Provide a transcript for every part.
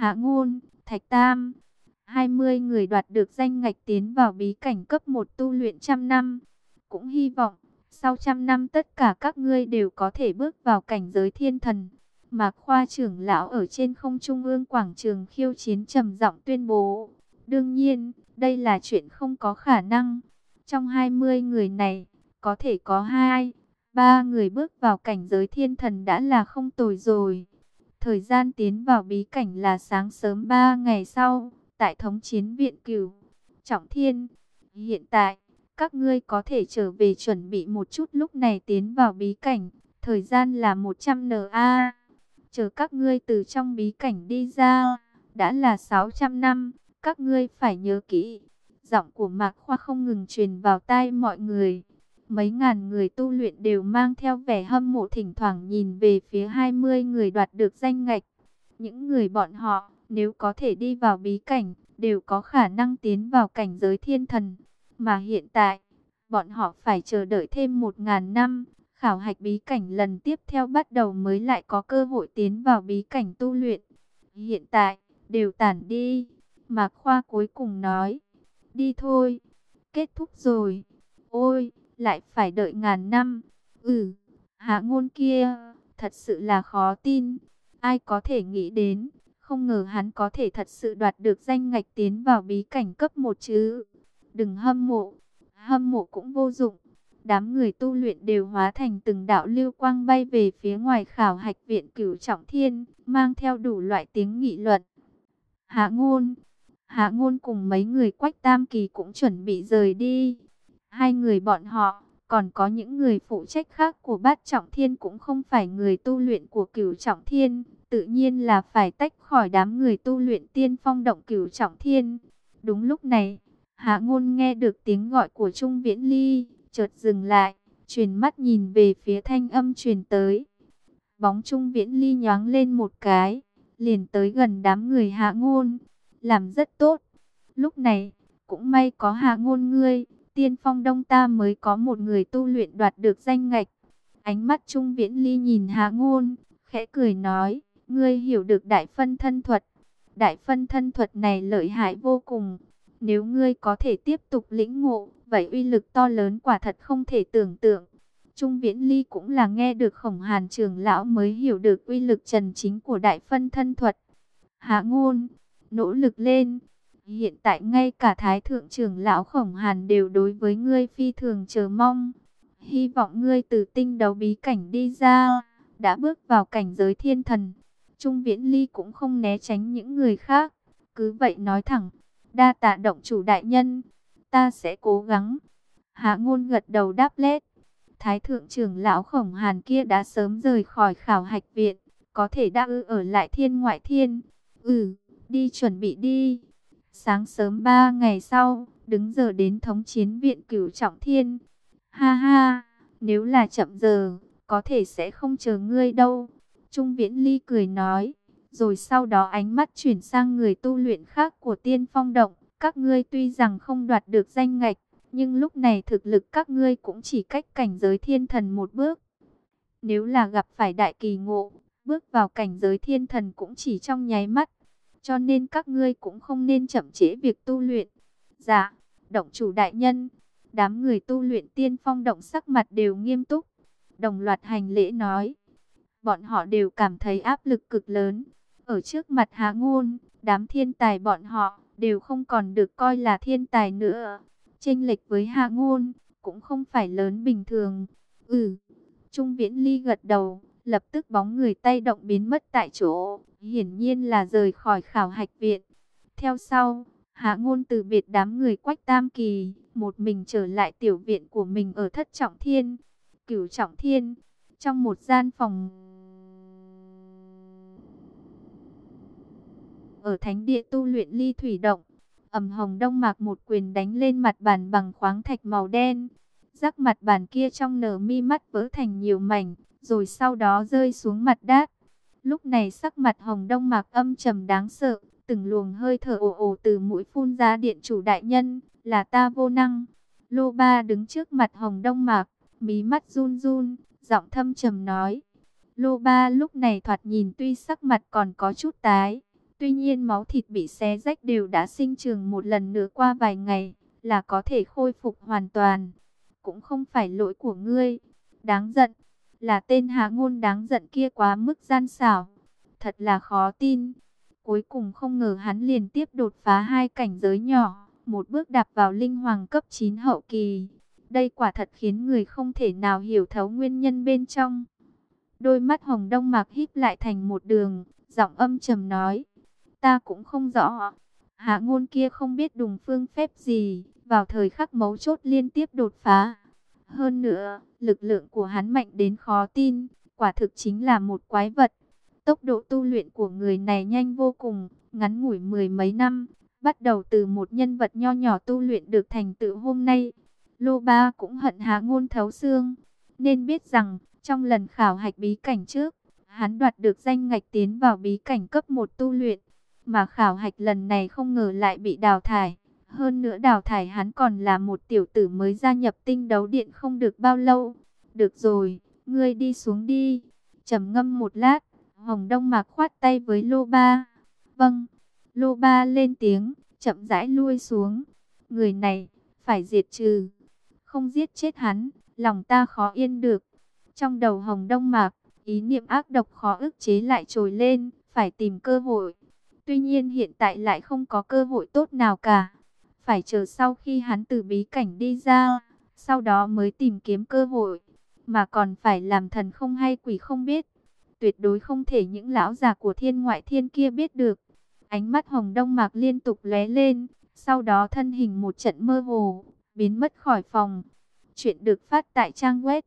Hạ Ngôn, Thạch Tam. 20 người đoạt được danh ngạch tiến vào bí cảnh cấp 1 tu luyện trăm năm. Cũng hy vọng, sau trăm năm tất cả các ngươi đều có thể bước vào cảnh giới thiên thần. Mạc Khoa trưởng lão ở trên không trung ương quảng trường khiêu chiến trầm giọng tuyên bố. Đương nhiên, đây là chuyện không có khả năng. Trong 20 người này, có thể có 2, 3 người bước vào cảnh giới thiên thần đã là không tồi rồi. Thời gian tiến vào bí cảnh là sáng sớm 3 ngày sau, tại thống chiến viện Cửu Trọng Thiên. Hiện tại, các ngươi có thể trở về chuẩn bị một chút, lúc này tiến vào bí cảnh, thời gian là 100 NA. Chờ các ngươi từ trong bí cảnh đi ra, đã là 600 năm, các ngươi phải nhớ kỹ. Giọng của Mạc Khoa không ngừng truyền vào tai mọi người. Mấy ngàn người tu luyện đều mang theo vẻ hâm mộ, thỉnh thoảng nhìn về phía 20 người đoạt được danh ngạch. Những người bọn họ, nếu có thể đi vào bí cảnh, đều có khả năng tiến vào cảnh giới thiên thần. Mà hiện tại, bọn họ phải chờ đợi thêm 1000 năm, khảo hạch bí cảnh lần tiếp theo bắt đầu mới lại có cơ hội tiến vào bí cảnh tu luyện. Hiện tại, đều tản đi. Mạc Khoa cuối cùng nói, đi thôi, kết thúc rồi. Ôi, lại phải đợi ngàn năm. Hạ Ngôn kia, thật sự là khó tin. Ai có thể nghĩ đến, không ngờ hắn có thể thật sự đoạt được danh ngạch tiến vào bí cảnh cấp 1 chứ. Đừng hâm mộ cũng vô dụng. Đám người tu luyện đều hóa thành từng đạo lưu quang bay về phía ngoài khảo hạch viện Cửu Trọng Thiên, mang theo đủ loại tiếng nghị luận. Hạ Ngôn cùng mấy người Quách Tam Kỳ cũng chuẩn bị rời đi. Hai người bọn họ, còn có những người phụ trách khác của Bát Trọng Thiên cũng không phải người tu luyện của Cửu Trọng Thiên, tự nhiên là phải tách khỏi đám người tu luyện Tiên Phong Động Cửu Trọng Thiên. Đúng lúc này, Hạ Ngôn nghe được tiếng gọi của Trung Viễn Ly, chợt dừng lại, chuyển mắt nhìn về phía thanh âm truyền tới. Bóng Trung Viễn Ly nhoáng lên một cái, liền tới gần đám người Hạ Ngôn, làm rất tốt. Lúc này, cũng may có Hạ Ngôn ngươi, Tiên Phong Đông ta mới có một người tu luyện đoạt được danh ngạch. Ánh mắt Trung Viễn Ly nhìn Hạ Ngôn, khẽ cười nói, ngươi hiểu được đại phân thân thuật. Đại phân thân thuật này lợi hại vô cùng. Nếu ngươi có thể tiếp tục lĩnh ngộ, vậy uy lực to lớn quả thật không thể tưởng tượng. Trung Viễn Ly cũng là nghe được Khổng Hàn trưởng lão mới hiểu được uy lực chân chính của đại phân thân thuật. Hạ Ngôn, nỗ lực lên. Hiện tại ngay cả Thái thượng trưởng lão Khổng Hàn đều đối với ngươi phi thường chờ mong. Hy vọng ngươi từ tinh đấu bí cảnh đi ra, đã bước vào cảnh giới thiên thần. Trung Viễn Ly cũng không né tránh những người khác, cứ vậy nói thẳng, đa tạ động chủ đại nhân, ta sẽ cố gắng. Hạ Ngôn gật đầu đáp lét. Thái thượng trưởng lão Khổng Hàn kia đã sớm rời khỏi khảo hạch viện, có thể đã ở lại Thiên Ngoại Thiên. Đi chuẩn bị đi. Sáng sớm 3 ngày sau, đứng giờ đến thống chiến viện Cửu Trọng Thiên. Ha ha, nếu là chậm giờ, có thể sẽ không chờ ngươi đâu. Trung Viễn Ly cười nói, rồi sau đó ánh mắt chuyển sang người tu luyện khác của Tiên Phong Động. Các ngươi tuy rằng không đoạt được danh ngạch, nhưng lúc này thực lực các ngươi cũng chỉ cách cảnh giới thiên thần một bước. Nếu là gặp phải đại kỳ ngộ, bước vào cảnh giới thiên thần cũng chỉ trong nháy mắt. Cho nên các ngươi cũng không nên chậm trễ việc tu luyện. Dạ, động chủ đại nhân. Đám người tu luyện Tiên Phong Động sắc mặt đều nghiêm túc, đồng loạt hành lễ nói. Bọn họ đều cảm thấy áp lực cực lớn. Ở trước mặt Hạ Ngôn, đám thiên tài bọn họ đều không còn được coi là thiên tài nữa. Chênh lệch với Hạ Ngôn cũng không phải lớn bình thường. Trung Viễn Ly gật đầu, lập tức bóng người tay động biến mất tại chỗ, hiển nhiên là rời khỏi khảo hạch viện. Theo sau, Hạ Ngôn từ biệt đám người Quách Tam Kỳ, một mình trở lại tiểu viện của mình ở Thất Trọng Thiên, Cửu Trọng Thiên, trong một gian phòng ở thánh địa tu luyện Ly Thủy Động. Hồng Đông Mạc một quyền đánh lên mặt bàn bằng khoáng thạch màu đen. Rắc mặt bàn kia trong nở mi mắt vỡ thành nhiều mảnh, rồi sau đó rơi xuống mặt đát. Lúc này sắc mặt Hồng Đông Mạc âm trầm đáng sợ, từng luồng hơi thở ồ ồ từ mũi phun ra. Điện chủ đại nhân, là ta vô năng. Lô Ba đứng trước mặt Hồng Đông Mạc, mí mắt run run, giọng thâm trầm nói. Lô Ba lúc này thoạt nhìn tuy sắc mặt còn có chút tái, Tuy nhiên máu thịt bị xé rách đều đã sinh trưởng một lần nữa, qua vài ngày là có thể khôi phục hoàn toàn. Cũng không phải lỗi của ngươi. Đáng giận, là tên Hạ Ngôn đáng giận kia quá mức gian xảo. Thật là khó tin. Cuối cùng không ngờ hắn liền tiếp đột phá 2 cảnh giới nhỏ, một bước đạp vào linh hoàng cấp 9 hậu kỳ. Đây quả thật khiến người không thể nào hiểu thấu nguyên nhân bên trong. Đôi mắt Hồng Đông Mạc híp lại thành một đường, giọng âm trầm nói: ta cũng không rõ. Hạ Ngôn kia không biết đùng phương phép gì, vào thời khắc mấu chốt liên tiếp đột phá. Hơn nữa, lực lượng của hắn mạnh đến khó tin, quả thực chính là một quái vật. Tốc độ tu luyện của người này nhanh vô cùng, ngắn ngủi 10 mấy năm, bắt đầu từ một nhân vật nho nhỏ tu luyện được thành tựu hôm nay. Lô Ba cũng hận Hạ Ngôn thấu xương, nên biết rằng trong lần khảo hạch bí cảnh trước, hắn đoạt được danh ngạch tiến vào bí cảnh cấp 1 tu luyện, mà khảo hạch lần này không ngờ lại bị đào thải. Hơn nữa đào thải hắn còn là một tiểu tử mới gia nhập tinh đấu điện không được bao lâu. Được rồi, ngươi đi xuống đi. Trầm ngâm một lát, Hồng Đông Mạc khoát tay với Lô Ba. Vâng. Lô Ba lên tiếng, chậm rãi lui xuống. Người này, phải diệt trừ. Không giết chết hắn, lòng ta khó yên được. Trong đầu Hồng Đông Mạc, ý niệm ác độc khó ức chế lại trồi lên, phải tìm cơ hội. Tuy nhiên hiện tại lại không có cơ hội tốt nào cả. Phải chờ sau khi hắn từ bí cảnh đi ra, sau đó mới tìm kiếm cơ hội. Mà còn phải làm thần không hay quỷ không biết. Tuyệt đối không thể những lão già của thiên ngoại thiên kia biết được. Ánh mắt Hồng Đông Mạc liên tục lóe lên, sau đó thân hình một trận mơ hồ, biến mất khỏi phòng. Chuyện được phát tại trang web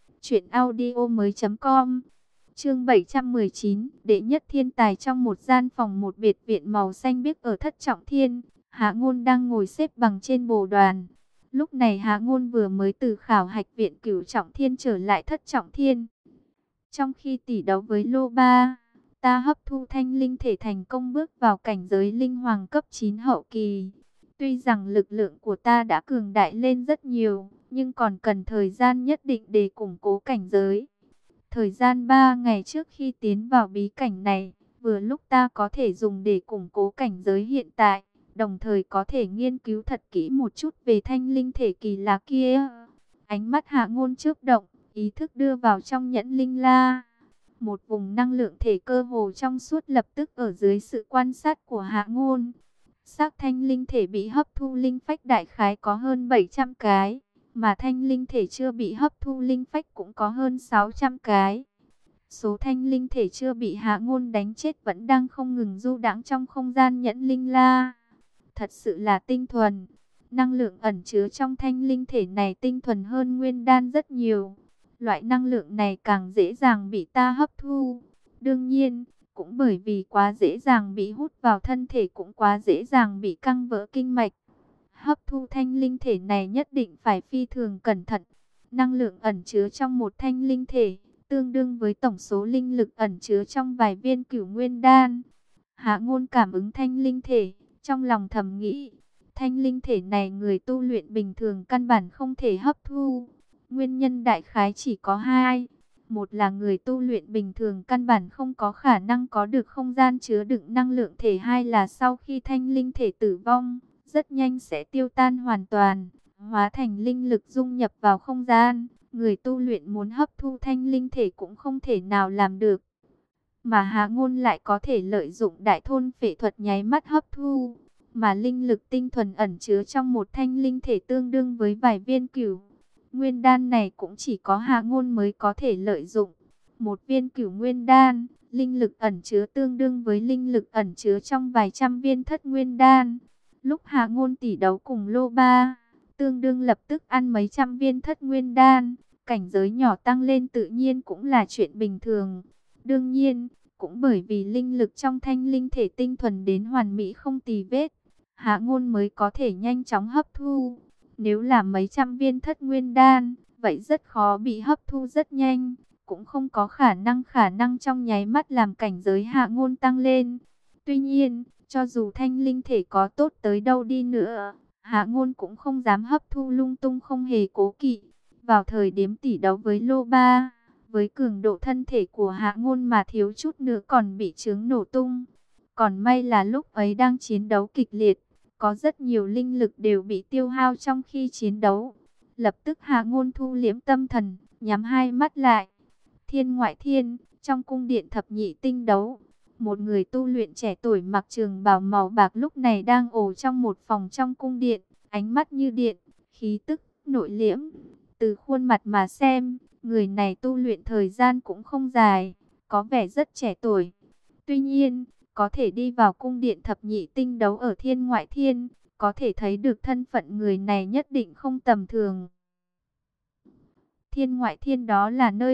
truyệnaudiomoi.com. Chương 719, đệ nhất thiên tài. Trong một gian phòng một biệt viện màu xanh biếc ở Thất Trọng Thiên, Hạ Ngôn đang ngồi xếp bằng trên bồ đoàn. Lúc này Hạ Ngôn vừa mới từ khảo hạch viện Cửu Trọng Thiên trở lại Thất Trọng Thiên. Trong khi tỷ đấu với Lô Ba, ta hấp thu thanh linh thể thành công bước vào cảnh giới linh hoàng cấp 9 hậu kỳ. Tuy rằng lực lượng của ta đã cường đại lên rất nhiều, nhưng còn cần thời gian nhất định để củng cố cảnh giới. Thời gian 3 ngày trước khi tiến vào bí cảnh này, vừa lúc ta có thể dùng để củng cố cảnh giới hiện tại, đồng thời có thể nghiên cứu thật kỹ một chút về thanh linh thể kỳ lạ kia. Ánh mắt Hạ Ngôn chớp động, ý thức đưa vào trong nhẫn linh la. Một vùng năng lượng thể cơ hồ trong suốt lập tức ở dưới sự quan sát của Hạ Ngôn. Xác thanh linh thể bị hấp thu linh phách đại khái có hơn 700 cái, mà thanh linh thể chưa bị hấp thu linh phách cũng có hơn 600 cái. Số thanh linh thể chưa bị Hạ Ngôn đánh chết vẫn đang không ngừng du đãng trong không gian nhẫn linh la. Thật sự là tinh thuần. Năng lượng ẩn chứa trong thanh linh thể này tinh thuần hơn nguyên đan rất nhiều. Loại năng lượng này càng dễ dàng bị ta hấp thu. Đương nhiên, cũng bởi vì quá dễ dàng bị hút vào thân thể, cũng quá dễ dàng bị căng vỡ kinh mạch. Hấp thu thanh linh thể này nhất định phải phi thường cẩn thận. Năng lượng ẩn chứa trong một thanh linh thể tương đương với tổng số linh lực ẩn chứa trong vài viên Cửu Nguyên đan. Hạ Ngôn cảm ứng thanh linh thể, trong lòng thầm nghĩ, thanh linh thể này người tu luyện bình thường căn bản không thể hấp thu. Nguyên nhân đại khái chỉ có hai. Một là người tu luyện bình thường căn bản không có khả năng có được không gian chứa đựng năng lượng thể. Hai là sau khi thanh linh thể tử vong, rất nhanh sẽ tiêu tan hoàn toàn, hóa thành linh lực dung nhập vào không gian. Người tu luyện muốn hấp thu thanh linh thể cũng không thể nào làm được. Mà Hạ Ngôn lại có thể lợi dụng đại thôn phệ thuật nháy mắt hấp thu. Mà linh lực tinh thuần ẩn chứa trong một thanh linh thể tương đương với vài viên Cửu Nguyên đan này cũng chỉ có Hạ Ngôn mới có thể lợi dụng. Một viên Cửu Nguyên đan, linh lực ẩn chứa tương đương với linh lực ẩn chứa trong vài trăm viên Thất Nguyên đan. Lúc Hạ Ngôn tỷ đấu cùng Lô Ba, tương đương lập tức ăn mấy trăm viên Thất Nguyên đan, cảnh giới nhỏ tăng lên tự nhiên cũng là chuyện bình thường. Đương nhiên, cũng bởi vì linh lực trong thanh linh thể tinh thuần đến hoàn mỹ không tì vết, Hạ Ngôn mới có thể nhanh chóng hấp thu. Nếu là mấy trăm viên Thất Nguyên đan, vậy rất khó bị hấp thu rất nhanh, cũng không có khả năng trong nháy mắt làm cảnh giới Hạ Ngôn tăng lên. Tuy nhiên, cho dù thanh linh thể có tốt tới đâu đi nữa, Hạ Ngôn cũng không dám hấp thu lung tung, không hề cố kỵ. Vào thời điểm tỷ đấu với Lô Ba, với cường độ thân thể của Hạ Ngôn mà thiếu chút nữa còn bị chướng nổ tung. Còn may là lúc ấy đang chiến đấu kịch liệt, có rất nhiều linh lực đều bị tiêu hao trong khi chiến đấu. Lập tức Hà Ngôn thu liễm tâm thần, nhắm hai mắt lại. Thiên ngoại thiên, trong cung điện thập nhị tinh đấu, một người tu luyện trẻ tuổi mặc trường bào màu bạc lúc này đang ổ trong một phòng trong cung điện, ánh mắt như điện, khí tức nội liễm. Từ khuôn mặt mà xem, người này tu luyện thời gian cũng không dài, có vẻ rất trẻ tuổi. Tuy nhiên, có thể đi vào cung điện thập nhị tinh đấu ở thiên ngoại thiên, có thể thấy được thân phận người này nhất định không tầm thường. Thiên ngoại thiên đó là nơi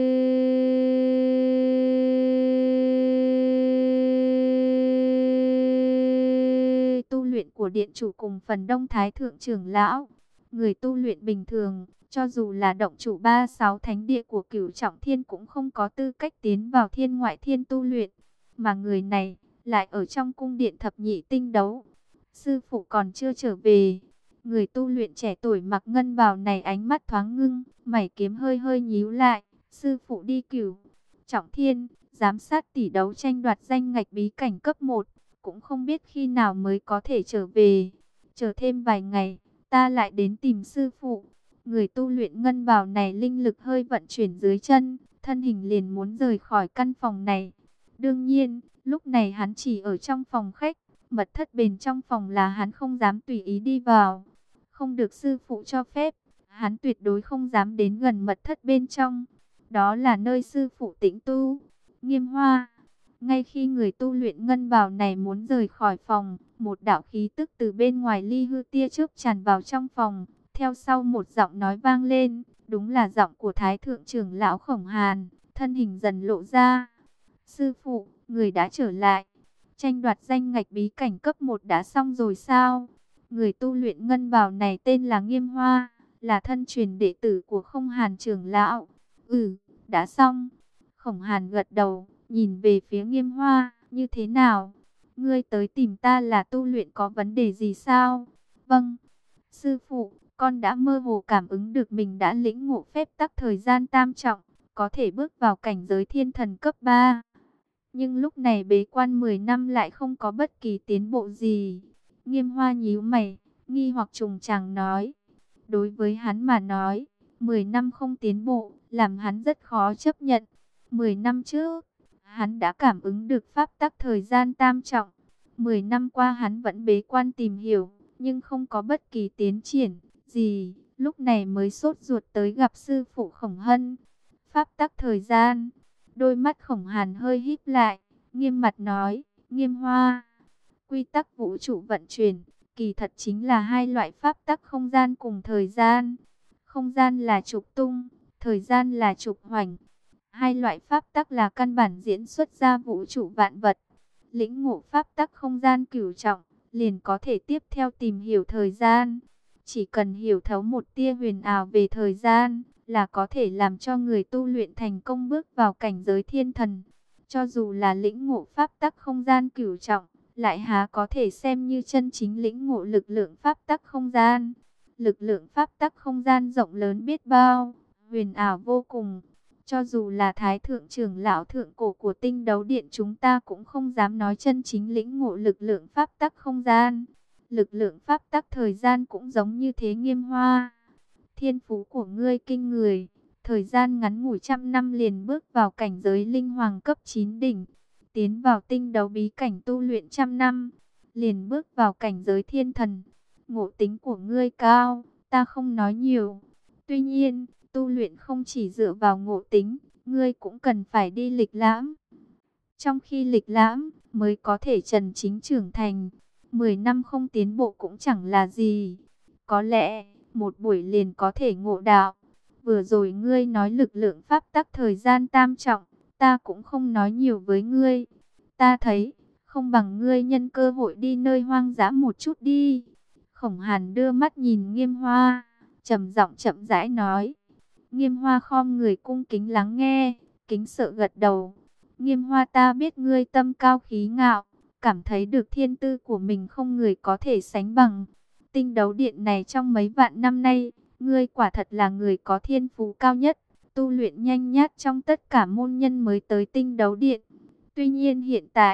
tu luyện của điện chủ cùng phần đông thái thượng trưởng lão. Người tu luyện bình thường, cho dù là động chủ 36 thánh địa của Cửu Trọng Thiên cũng không có tư cách tiến vào thiên ngoại thiên tu luyện. Mà người này lại ở trong cung điện thập nhị tinh đấu. Sư phụ còn chưa trở về. Người tu luyện trẻ tuổi mặc ngân bào này ánh mắt thoáng ngưng, mày kiếm hơi hơi nhíu lại. Sư phụ đi Cửu Trọng Thiên, giám sát tỷ đấu tranh đoạt danh ngạch bí cảnh cấp 1, cũng không biết khi nào mới có thể trở về. Chờ thêm vài ngày, ta lại đến tìm sư phụ. Người tu luyện ngân bào này linh lực hơi vận chuyển dưới chân, thân hình liền muốn rời khỏi căn phòng này. Đương nhiên, lúc này hắn chỉ ở trong phòng khách, mật thất bên trong phòng là hắn không dám tùy ý đi vào. Không được sư phụ cho phép, hắn tuyệt đối không dám đến gần mật thất bên trong. Đó là nơi sư phụ tĩnh tu. Nghiêm Hoa. Ngay khi người tu luyện ngân bào này muốn rời khỏi phòng, một đạo khí tức từ bên ngoài ly hư tia chớp tràn vào trong phòng. Theo sau một giọng nói vang lên, đúng là giọng của Thái thượng trưởng lão Khổng Hàn, thân hình dần lộ ra. Sư phụ, người đã trở lại. Tranh đoạt danh ngạch bí cảnh cấp 1 đã xong rồi sao? Người tu luyện ngân bào này tên là Nghiêm Hoa, là thân truyền đệ tử của Không Hàn trưởng lão. Ừ, đã xong. Khổng Hàn gật đầu, nhìn về phía Nghiêm Hoa, như thế nào? Ngươi tới tìm ta là tu luyện có vấn đề gì sao? Vâng, sư phụ, con đã mơ hồ cảm ứng được mình đã lĩnh ngộ phép tắc thời gian tam trọng, có thể bước vào cảnh giới thiên thần cấp 3. Nhưng lúc này bế quan 10 năm lại không có bất kỳ tiến bộ gì. Nghiêm Hoa nhíu mày, nghi hoặc trùng tràng nói. Đối với hắn mà nói, 10 năm không tiến bộ, làm hắn rất khó chấp nhận. 10 năm trước, hắn đã cảm ứng được pháp tắc thời gian tam trọng. 10 năm qua hắn vẫn bế quan tìm hiểu, nhưng không có bất kỳ tiến triển gì. Lúc này mới sốt ruột tới gặp sư phụ Khổng Hân. Pháp tắc thời gian. Đôi mắt Khổng Hàn hơi híp lại, nghiêm mặt nói, Nghiêm Hoa. Quy tắc vũ trụ vận chuyển, kỳ thật chính là hai loại pháp tắc không gian cùng thời gian. Không gian là trục tung, thời gian là trục hoành. Hai loại pháp tắc là căn bản diễn xuất ra vũ trụ vạn vật. Lĩnh ngộ pháp tắc không gian cửu trọng, liền có thể tiếp theo tìm hiểu thời gian. Chỉ cần hiểu thấu một tia huyền ảo về thời gian, là có thể làm cho người tu luyện thành công bước vào cảnh giới thiên thần. Cho dù là lĩnh ngộ pháp tắc không gian cửu trọng, lại há có thể xem như chân chính lĩnh ngộ lực lượng pháp tắc không gian. Lực lượng pháp tắc không gian rộng lớn biết bao, huyền ảo vô cùng. Cho dù là thái thượng trưởng lão thượng cổ của tinh đấu điện chúng ta cũng không dám nói chân chính lĩnh ngộ lực lượng pháp tắc không gian. Lực lượng pháp tắc thời gian cũng giống như thế. Nghiêm Hoa, thiên phú của ngươi kinh người, thời gian ngắn ngủi trăm năm liền bước vào cảnh giới linh hoàng cấp 9 đỉnh, tiến vào tinh đấu bí cảnh tu luyện trăm năm, liền bước vào cảnh giới thiên thần. Ngộ tính của ngươi cao, ta không nói nhiều. Tuy nhiên, tu luyện không chỉ dựa vào ngộ tính, ngươi cũng cần phải đi lịch lãm. Trong khi lịch lãm, mới có thể chân chính trưởng thành. 10 năm không tiến bộ cũng chẳng là gì. Có lẽ, một buổi liền có thể ngộ đạo. Vừa rồi ngươi nói lực lượng pháp tắc thời gian tam trọng, ta cũng không nói nhiều với ngươi. Ta thấy, không bằng ngươi nhân cơ hội đi nơi hoang dã một chút đi. Khổng Hàn đưa mắt nhìn Nghiêm Hoa, trầm giọng chậm rãi nói. Nghiêm Hoa khom người cung kính lắng nghe, kính sợ gật đầu. Nghiêm Hoa, ta biết ngươi tâm cao khí ngạo, cảm thấy được thiên tư của mình không người có thể sánh bằng. Tinh đấu điện này trong mấy vạn năm nay, ngươi quả thật là người có thiên phú cao nhất, tu luyện nhanh nhất trong tất cả môn nhân mới tới tinh đấu điện. Tuy nhiên hiện tại,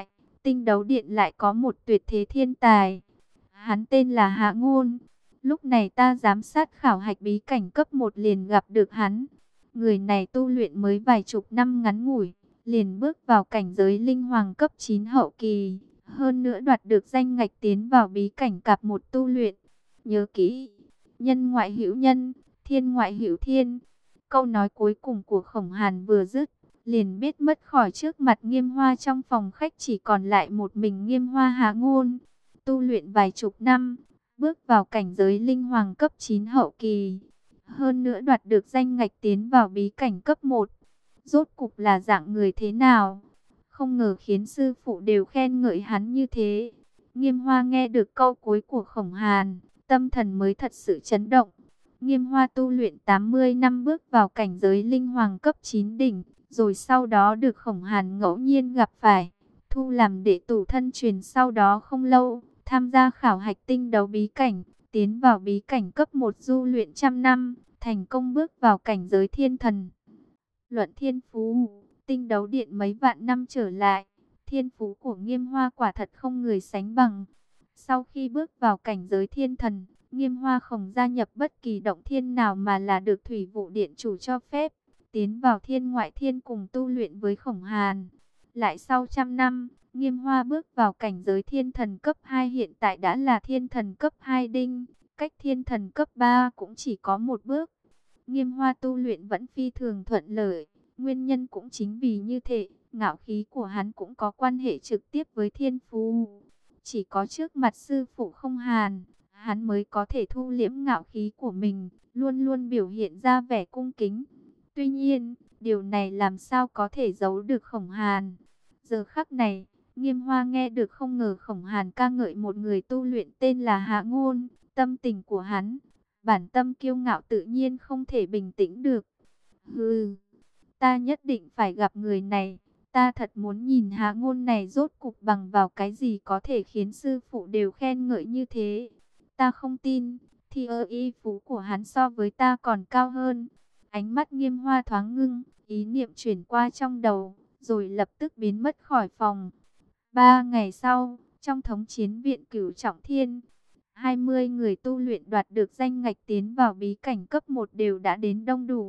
Tinh đấu điện lại có một tuyệt thế thiên tài. Hắn tên là Hạ Ngôn. Lúc này ta giám sát khảo hạch bí cảnh cấp 1 liền gặp được hắn. Người này tu luyện mới vài chục năm ngắn ngủi, liền bước vào cảnh giới linh hoàng cấp 9 hậu kỳ. Hơn nữa đoạt được danh ngạch tiến vào bí cảnh cạp 1 tu luyện. Nhớ kỹ, nhân ngoại hữu nhân, thiên ngoại hữu thiên. Câu nói cuối cùng của Khổng Hàn vừa dứt, liền biết mất khỏi trước mặt Nghiêm Hoa. Trong phòng khách chỉ còn lại một mình Nghiêm Hoa Hạ Ngôn. Tu luyện vài chục năm, bước vào cảnh giới linh hoàng cấp 9 hậu kỳ. Hơn nữa đoạt được danh ngạch tiến vào bí cảnh cấp 1. Rốt cục là dạng người thế nào? Không ngờ khiến sư phụ đều khen ngợi hắn như thế. Nghiêm Hoa nghe được câu cuối của Khổng Hàn, tâm thần mới thật sự chấn động. Nghiêm Hoa tu luyện 80 năm bước vào cảnh giới linh hoàng cấp 9 đỉnh, rồi sau đó được Khổng Hàn ngẫu nhiên gặp phải, thu làm đệ tử thân truyền. Sau đó không lâu, tham gia khảo hạch tinh đấu bí cảnh, tiến vào bí cảnh cấp 1 du luyện trăm năm, thành công bước vào cảnh giới thiên thần. Luận thiên phú, tinh đấu điện mấy vạn năm trở lại, thiên phú của Nghiêm Hoa quả thật không người sánh bằng. Sau khi bước vào cảnh giới thiên thần, Nghiêm Hoa không gia nhập bất kỳ động thiên nào mà là được Thủy Vụ Điện chủ cho phép tiến vào thiên ngoại thiên cùng tu luyện với Khổng Hàn. Lại sau trăm năm, Nghiêm Hoa bước vào cảnh giới thiên thần cấp 2, hiện tại đã là thiên thần cấp 2 đinh, cách thiên thần cấp 3 cũng chỉ có một bước. Nghiêm Hoa tu luyện vẫn phi thường thuận lợi, nguyên nhân cũng chính vì như thế, ngạo khí của hắn cũng có quan hệ trực tiếp với thiên phú. Chỉ có trước mặt sư phụ Không Hàn, hắn mới có thể thu liễm ngạo khí của mình, luôn luôn biểu hiện ra vẻ cung kính. Tuy nhiên, điều này làm sao có thể giấu được Khổng Hàn. Giờ khắc này, Nghiêm Hoa nghe được không ngờ Khổng Hàn ca ngợi một người tu luyện tên là Hạ Ngôn. Tâm tình của hắn, bản tâm kiêu ngạo tự nhiên không thể bình tĩnh được. Hừ, ta nhất định phải gặp người này. Ta thật muốn nhìn Hạ Ngôn này rốt cục bằng vào cái gì có thể khiến sư phụ đều khen ngợi như thế. Ta không tin, thì y phú của hắn so với ta còn cao hơn. Ánh mắt Nghiêm Hoa thoáng ngưng, ý niệm chuyển qua trong đầu, rồi lập tức biến mất khỏi phòng. 3 ngày sau, trong thống chiến viện Cửu Trọng Thiên, 20 người tu luyện đoạt được danh ngạch tiến vào bí cảnh cấp 1 đều đã đến đông đủ.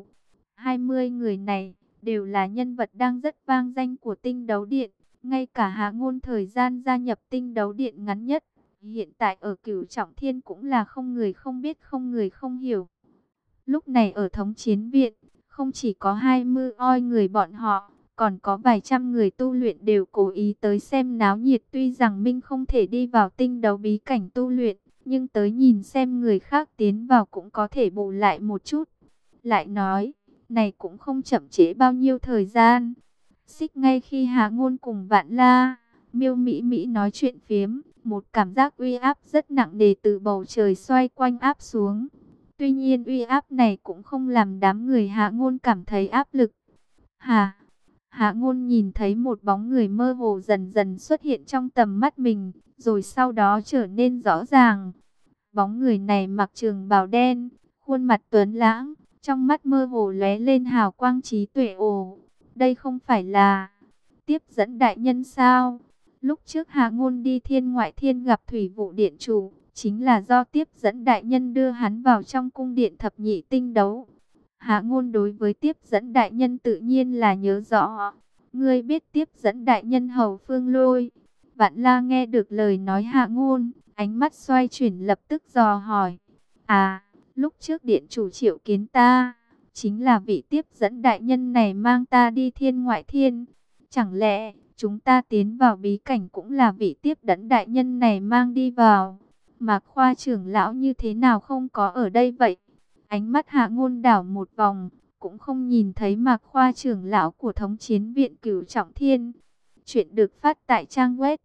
20 người này đều là nhân vật đang rất vang danh của Tinh Đấu Điện. Ngay cả Hạ Ngôn thời gian gia nhập Tinh Đấu Điện ngắn nhất, hiện tại ở Cửu Trọng Thiên cũng là không người không biết, không người không hiểu. Lúc này ở thống chiến viện, không chỉ có 20 người bọn họ, còn có vài trăm người tu luyện đều cố ý tới xem náo nhiệt. Tuy rằng Minh không thể đi vào tinh đấu bí cảnh tu luyện, nhưng tới nhìn xem người khác tiến vào cũng có thể bù lại một chút. Lại nói, này cũng không chậm trễ bao nhiêu thời gian. Xích ngay khi Hạ Ngôn cùng Vạn La, Miêu Mỹ Mỹ nói chuyện phiếm, một cảm giác uy áp rất nặng nề từ bầu trời xoay quanh áp xuống. Tuy nhiên uy áp này cũng không làm đám người Hạ Ngôn cảm thấy áp lực. Hạ Ngôn nhìn thấy một bóng người mơ hồ dần dần xuất hiện trong tầm mắt mình, rồi sau đó trở nên rõ ràng. Bóng người này mặc trường bào đen, khuôn mặt tuấn lãng, trong mắt mơ hồ lóe lên hào quang trí tuệ. Ồ, đây không phải là Tiếp Dẫn đại nhân sao? Lúc trước Hạ Ngôn đi thiên ngoại thiên gặp Thủy Vụ Điện chủ, chính là do Tiếp Dẫn đại nhân đưa hắn vào trong cung điện thập nhị tinh đấu. Hạ Ngôn đối với Tiếp Dẫn đại nhân tự nhiên là nhớ rõ. Ngươi biết Tiếp Dẫn đại nhân hầu Phương Lôi? Vạn La nghe được lời nói Hạ Ngôn, ánh mắt xoay chuyển lập tức dò hỏi. À, lúc trước điện chủ triệu kiến ta, chính là vị Tiếp Dẫn đại nhân này mang ta đi thiên ngoại thiên. Chẳng lẽ chúng ta tiến vào bí cảnh cũng là vị Tiếp Dẫn đại nhân này mang đi vào? Mạc Khoa trưởng lão như thế nào không có ở đây vậy? Ánh mắt Hạ Ngôn đảo một vòng, cũng không nhìn thấy Mạc Khoa trưởng lão của thống chiến viện Cửu Trọng Thiên. Chuyện được phát tại trang web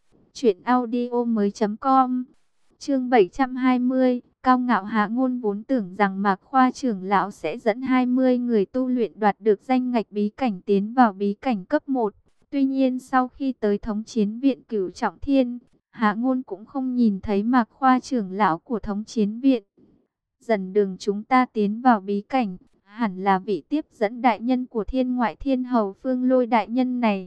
truyệnaudiomoi.com. Chương 720, cao ngạo. Hạ Ngôn vốn tưởng rằng Mạc Khoa trưởng lão sẽ dẫn 20 người tu luyện đoạt được danh ngạch bí cảnh tiến vào bí cảnh cấp 1. Tuy nhiên sau khi tới thống chiến viện Cửu Trọng Thiên, Hạ Ngôn cũng không nhìn thấy Mạc Khoa trưởng lão của thống chiến viện. Dần đường chúng ta tiến vào bí cảnh, hẳn là vị Tiếp Dẫn đại nhân của thiên ngoại thiên hầu Phương Lôi đại nhân này.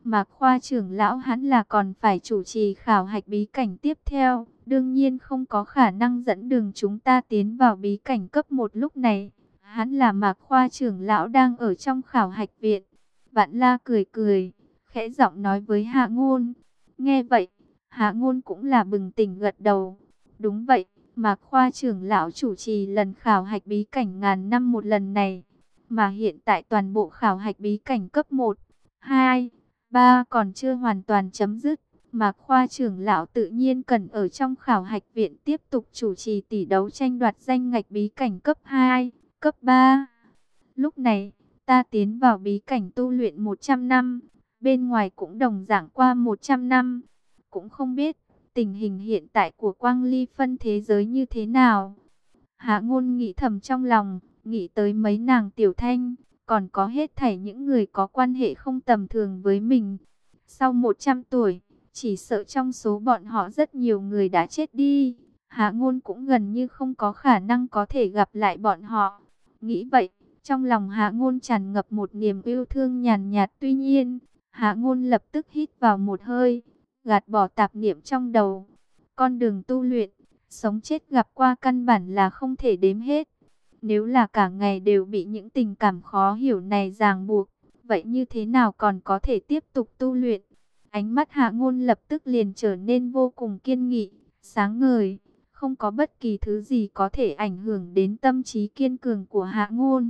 Mạc Khoa trưởng lão hắn là còn phải chủ trì khảo hạch bí cảnh tiếp theo, đương nhiên không có khả năng dẫn đường chúng ta tiến vào bí cảnh cấp 1 lúc này. Hắn là Mạc Khoa trưởng lão đang ở trong khảo hạch viện. Vạn La cười cười, khẽ giọng nói với Hạ Ngôn. Nghe vậy, Hạ Ngôn cũng là bừng tỉnh gật đầu. Đúng vậy, Mạc Khoa trưởng lão chủ trì lần khảo hạch bí cảnh ngàn năm một lần này. Mà hiện tại toàn bộ khảo hạch bí cảnh cấp 1, 2, 3 còn chưa hoàn toàn chấm dứt. Mạc Khoa trưởng lão tự nhiên cần ở trong khảo hạch viện tiếp tục chủ trì tỷ đấu tranh đoạt danh ngạch bí cảnh cấp 2, cấp 3. Lúc này, ta tiến vào bí cảnh tu luyện 100 năm, bên ngoài cũng đồng dạng qua 100 năm. Cũng không biết tình hình hiện tại của Quang Ly phân thế giới như thế nào. Hạ Ngôn nghĩ thầm trong lòng, nghĩ tới mấy nàng Tiểu Thanh, còn có hết thảy những người có quan hệ không tầm thường với mình. Sau 100 tuổi, chỉ sợ trong số bọn họ rất nhiều người đã chết đi. Hạ Ngôn cũng gần như không có khả năng có thể gặp lại bọn họ. Nghĩ vậy, trong lòng Hạ Ngôn tràn ngập một niềm yêu thương nhàn nhạt. Tuy nhiên, Hạ Ngôn lập tức hít vào một hơi, gạt bỏ tạp niệm trong đầu. Con đường tu luyện, sống chết gặp qua căn bản là không thể đếm hết. Nếu là cả ngày đều bị những tình cảm khó hiểu này ràng buộc, vậy như thế nào còn có thể tiếp tục tu luyện? Ánh mắt Hạ Ngôn lập tức liền trở nên vô cùng kiên nghị, sáng ngời, không có bất kỳ thứ gì có thể ảnh hưởng đến tâm trí kiên cường của Hạ Ngôn.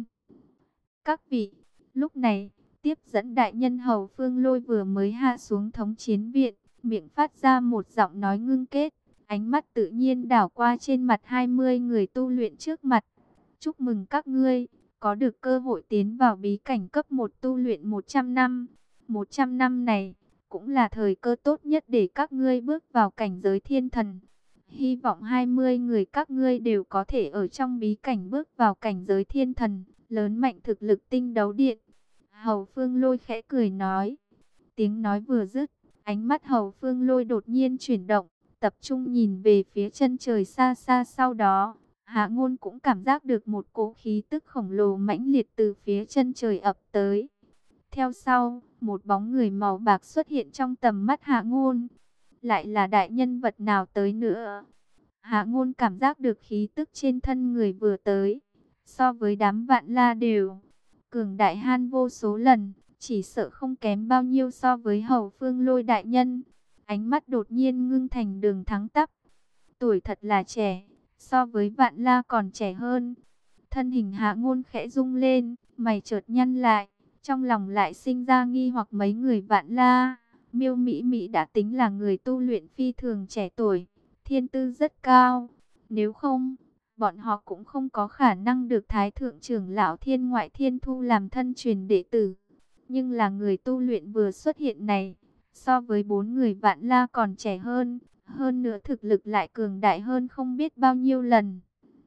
Các vị, lúc này, tiếp dẫn đại nhân Hầu Phương Lôi vừa mới hạ xuống thống chiến viện, miệng phát ra một giọng nói ngưng kết, ánh mắt tự nhiên đảo qua trên mặt 20 người tu luyện trước mặt. Chúc mừng các ngươi, có được cơ hội tiến vào bí cảnh cấp 1 tu luyện 100 năm. 100 năm này, cũng là thời cơ tốt nhất để các ngươi bước vào cảnh giới thiên thần. Hy vọng 20 người các ngươi đều có thể ở trong bí cảnh bước vào cảnh giới thiên thần, lớn mạnh thực lực tinh đấu điện. Hầu Phương Lôi khẽ cười nói. Tiếng nói vừa dứt, ánh mắt Hầu Phương Lôi đột nhiên chuyển động, tập trung nhìn về phía chân trời xa xa. Sau đó, Hạ Ngôn cũng cảm giác được một cỗ khí tức khổng lồ mãnh liệt từ phía chân trời ập tới. Theo sau, một bóng người màu bạc xuất hiện trong tầm mắt Hạ Ngôn. Lại là đại nhân vật nào tới nữa? Hạ Ngôn cảm giác được khí tức trên thân người vừa tới, so với đám Vạn La đều cường đại han vô số lần, chỉ sợ không kém bao nhiêu so với Hầu Phương Lôi đại nhân. Ánh mắt đột nhiên ngưng thành đường thẳng tắp. Tuổi thật là trẻ, so với Vạn La còn trẻ hơn. Thân hình Hạ Ngôn khẽ rung lên, mày chợt nhăn lại, trong lòng lại sinh ra nghi hoặc mấy người Vạn La. Miêu Mỹ Mỹ đã tính là người tu luyện phi thường trẻ tuổi, thiên tư rất cao. Nếu không, bọn họ cũng không có khả năng được Thái Thượng trưởng lão Thiên Ngoại Thiên thu làm thân truyền đệ tử. Nhưng là người tu luyện vừa xuất hiện này, so với 4 người Vạn La còn trẻ hơn nữa thực lực lại cường đại hơn không biết bao nhiêu lần.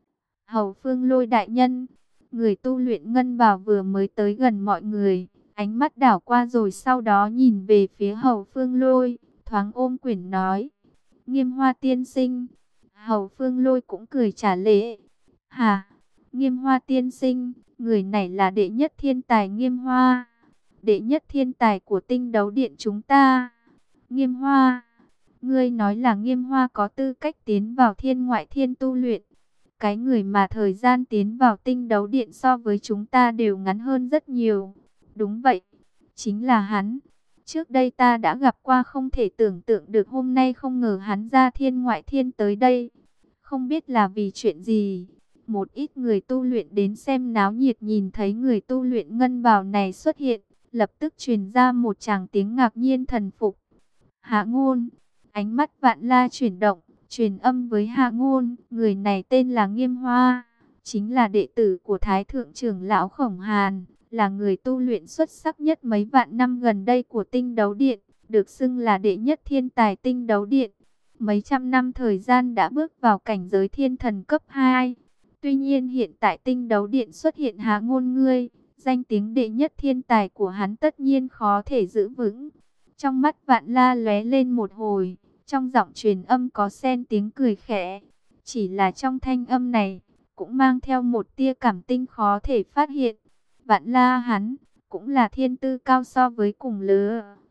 Hầu Phương Lôi đại nhân, người tu luyện ngân bào vừa mới tới gần mọi người, ánh mắt đảo qua rồi sau đó nhìn về phía Hầu Phương Lôi, thoáng ôm quyền nói: Nghiêm Hoa tiên sinh. Hầu Phương Lôi cũng cười trả lễ: Hả? Nghiêm Hoa tiên sinh, người này là đệ nhất thiên tài Nghiêm Hoa, đệ nhất thiên tài của tinh đấu điện chúng ta. Nghiêm Hoa, ngươi nói là Nghiêm Hoa có tư cách tiến vào thiên ngoại thiên tu luyện. Cái người mà thời gian tiến vào tinh đấu điện so với chúng ta đều ngắn hơn rất nhiều. Đúng vậy, chính là hắn. Trước đây ta đã gặp qua, không thể tưởng tượng được hôm nay không ngờ hắn ra thiên ngoại thiên tới đây. Không biết là vì chuyện gì. Một ít người tu luyện đến xem náo nhiệt nhìn thấy người tu luyện ngân bào này xuất hiện, lập tức truyền ra một tràng tiếng ngạc nhiên thần phục. Hạ Ngôn, ánh mắt Vạn La chuyển động, truyền âm với Hạ Ngôn, người này tên là Nghiêm Hoa, chính là đệ tử của Thái Thượng trưởng lão Khổng Hàn, là người tu luyện xuất sắc nhất mấy vạn năm gần đây của tinh đấu điện, được xưng là đệ nhất thiên tài tinh đấu điện. Mấy trăm năm thời gian đã bước vào cảnh giới thiên thần cấp 2. Tuy nhiên hiện tại tinh đấu điện xuất hiện Hạ Ngôn ngươi, danh tiếng đệ nhất thiên tài của hắn tất nhiên khó thể giữ vững. Trong mắt Vạn La lóe lên một hồi, trong giọng truyền âm có xen tiếng cười khẽ. Chỉ là trong thanh âm này, cũng mang theo một tia cảm tinh khó thể phát hiện. Vạn La hắn, cũng là thiên tư cao so với cùng lứa,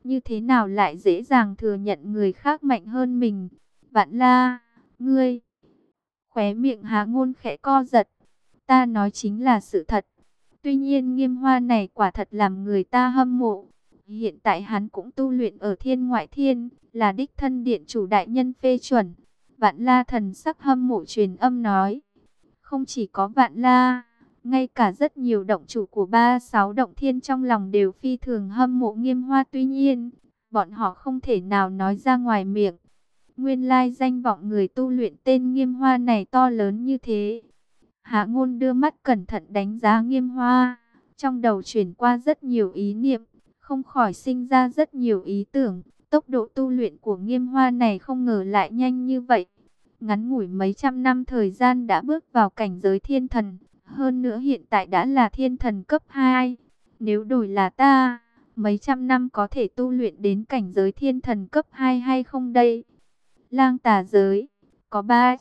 như thế nào lại dễ dàng thừa nhận người khác mạnh hơn mình. Vạn La, ngươi, khóe miệng Hạ Ngôn khẽ co giật, ta nói chính là sự thật. Tuy nhiên Nghiêm Hoa này quả thật làm người ta hâm mộ. Hiện tại hắn cũng tu luyện ở Thiên Ngoại Thiên, là đích thân điện chủ đại nhân phê chuẩn. Vạn La thần sắc hâm mộ truyền âm nói. Không chỉ có Vạn La, ngay cả rất nhiều động chủ của 36 động thiên trong lòng đều phi thường hâm mộ Nghiêm Hoa. Tuy nhiên, bọn họ không thể nào nói ra ngoài miệng. Nguyên lai danh vọng người tu luyện tên Nghiêm Hoa này to lớn như thế. Hạ Ngôn đưa mắt cẩn thận đánh giá Nghiêm Hoa, trong đầu chuyển qua rất nhiều ý niệm, không khỏi sinh ra rất nhiều ý tưởng. Tốc độ tu luyện của Nghiêm Hoa này không ngờ lại nhanh như vậy. Ngắn ngủi mấy trăm năm thời gian đã bước vào cảnh giới thiên thần, hơn nữa hiện tại đã là thiên thần cấp 2. Nếu đổi là ta, mấy trăm năm có thể tu luyện đến cảnh giới thiên thần cấp 2 hay không đây? Lang Tà giới có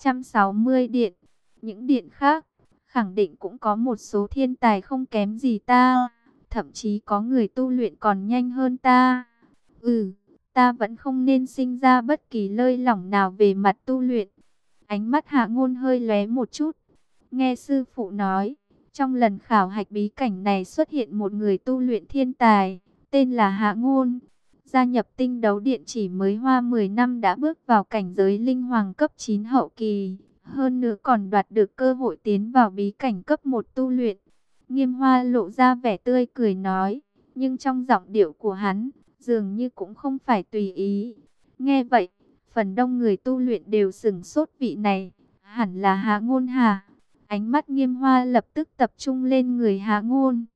360 điện, những điện khác khẳng định cũng có một số thiên tài không kém gì ta, thậm chí có người tu luyện còn nhanh hơn ta. Ta vẫn không nên sinh ra bất kỳ lơi lỏng nào về mặt tu luyện. Ánh mắt Hạ Ngôn hơi lóe một chút. Nghe sư phụ nói, trong lần khảo hạch bí cảnh này xuất hiện một người tu luyện thiên tài, tên là Hạ Ngôn. Gia nhập Tinh Đấu Điện chỉ mới hoa 10 năm đã bước vào cảnh giới linh hoàng cấp 9 hậu kỳ. Hơn nữa còn đoạt được cơ hội tiến vào bí cảnh cấp 1 tu luyện. Nghiêm Hoa lộ ra vẻ tươi cười nói, nhưng trong giọng điệu của hắn, dường như cũng không phải tùy ý. Nghe vậy, phần đông người tu luyện đều sửng sốt, vị này, hẳn là Hạ Ngôn hả? Ánh mắt Nghiêm Hoa lập tức tập trung lên người Hạ Ngôn.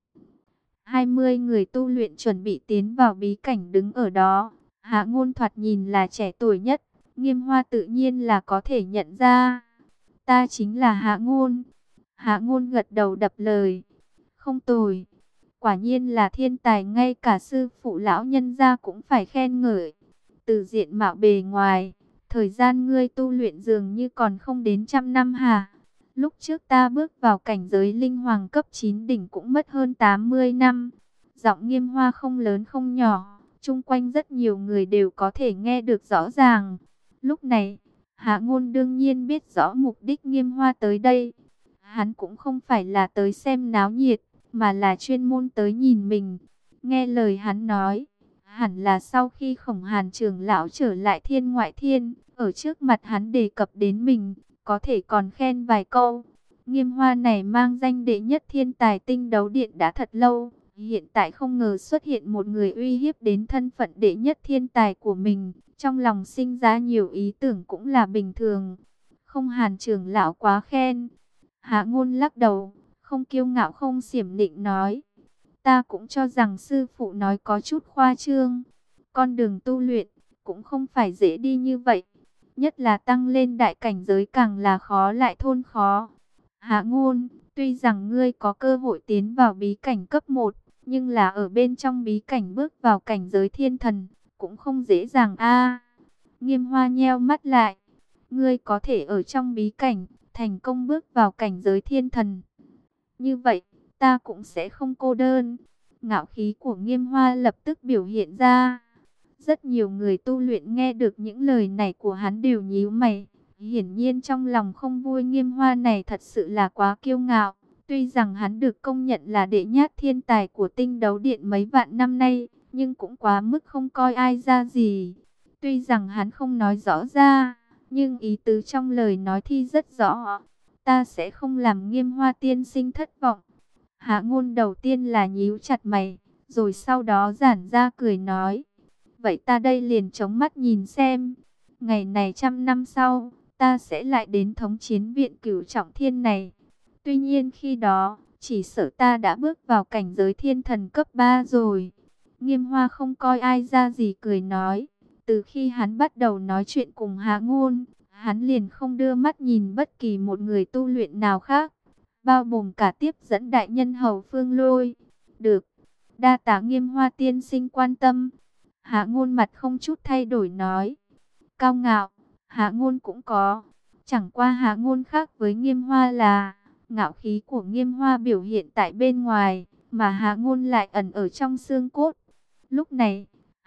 20 người tu luyện chuẩn bị tiến vào bí cảnh đứng ở đó. Hạ Ngôn thoạt nhìn là trẻ tuổi nhất, Nghiêm Hoa tự nhiên là có thể nhận ra. Ta chính là Hạ Ngôn. Hạ Ngôn gật đầu đáp lời. Không tồi, quả nhiên là thiên tài, ngay cả sư phụ lão nhân gia cũng phải khen ngợi. Từ diện mạo bề ngoài, thời gian ngươi tu luyện dường như còn không đến 100 năm hả? Lúc trước ta bước vào cảnh giới linh hoàng cấp 9 đỉnh cũng mất hơn 80 năm. Giọng Nghiêm Hoa không lớn không nhỏ, chung quanh rất nhiều người đều có thể nghe được rõ ràng. Lúc này, Hạ Ngôn đương nhiên biết rõ mục đích Nghiêm Hoa tới đây. Hắn cũng không phải là tới xem náo nhiệt, mà là chuyên môn tới nhìn mình. Nghe lời hắn nói, hẳn là sau khi Khổng Hàn trưởng lão trở lại Thiên Ngoại Thiên, ở trước mặt hắn đề cập đến mình, có thể còn khen vài câu. Nghiêm Hoa này mang danh đệ nhất thiên tài Tinh Đấu Điện đã thật lâu, hiện tại không ngờ xuất hiện một người uy hiếp đến thân phận đệ nhất thiên tài của mình, trong lòng sinh ra nhiều ý tưởng cũng là bình thường. Không, Hàn trưởng lão quá khen. Hạ Ngôn lắc đầu, không kiêu ngạo không xiểm nịnh nói, ta cũng cho rằng sư phụ nói có chút khoa trương. Con đường tu luyện cũng không phải dễ đi như vậy, nhất là tăng lên đại cảnh giới càng là khó lại thôn khó. Hạ Ngôn, tuy rằng ngươi có cơ hội tiến vào bí cảnh cấp 1, nhưng là ở bên trong bí cảnh bước vào cảnh giới thiên thần cũng không dễ dàng a. Nghiêm Hoa nheo mắt lại, ngươi có thể ở trong bí cảnh thành công bước vào cảnh giới thiên thần, như vậy ta cũng sẽ không cô đơn. Ngạo khí của Nghiêm Hoa lập tức biểu hiện ra. Rất nhiều người tu luyện nghe được những lời này của hắn đều nhíu mày. Hiển nhiên trong lòng không vui, Nghiêm Hoa này thật sự là quá kiêu ngạo. Tuy rằng hắn được công nhận là đệ nhất thiên tài của Tinh Đấu Điện mấy vạn năm nay, nhưng cũng quá mức không coi ai ra gì. Tuy rằng hắn không nói rõ ra, nhưng ý tứ trong lời nói thi rất rõ. Ta sẽ không làm Nghiêm Hoa tiên sinh thất vọng. Hạ Ngôn đầu tiên là nhíu chặt mày, rồi sau đó giãn ra cười nói, vậy ta đây liền chống mắt nhìn xem. Ngày này 100 năm sau, ta sẽ lại đến thống chiến viện Cửu Trọng Thiên này. Tuy nhiên khi đó, chỉ sợ ta đã bước vào cảnh giới thiên thần cấp 3 rồi. Nghiêm Hoa không coi ai ra gì cười nói, từ khi hắn bắt đầu nói chuyện cùng Hạ Ngôn, hắn liền không đưa mắt nhìn bất kỳ một người tu luyện nào khác, bao gồm cả tiếp dẫn đại nhân Hầu Phương Lôi. Được, đa tạ Nghiêm Hoa tiên sinh quan tâm. Hạ Ngôn mặt không chút thay đổi nói. Cao ngạo, Hạ Ngôn cũng có. Chẳng qua Hạ Ngôn khác với Nghiêm Hoa là, ngạo khí của Nghiêm Hoa biểu hiện tại bên ngoài, mà Hạ Ngôn lại ẩn ở trong xương cốt. Lúc này,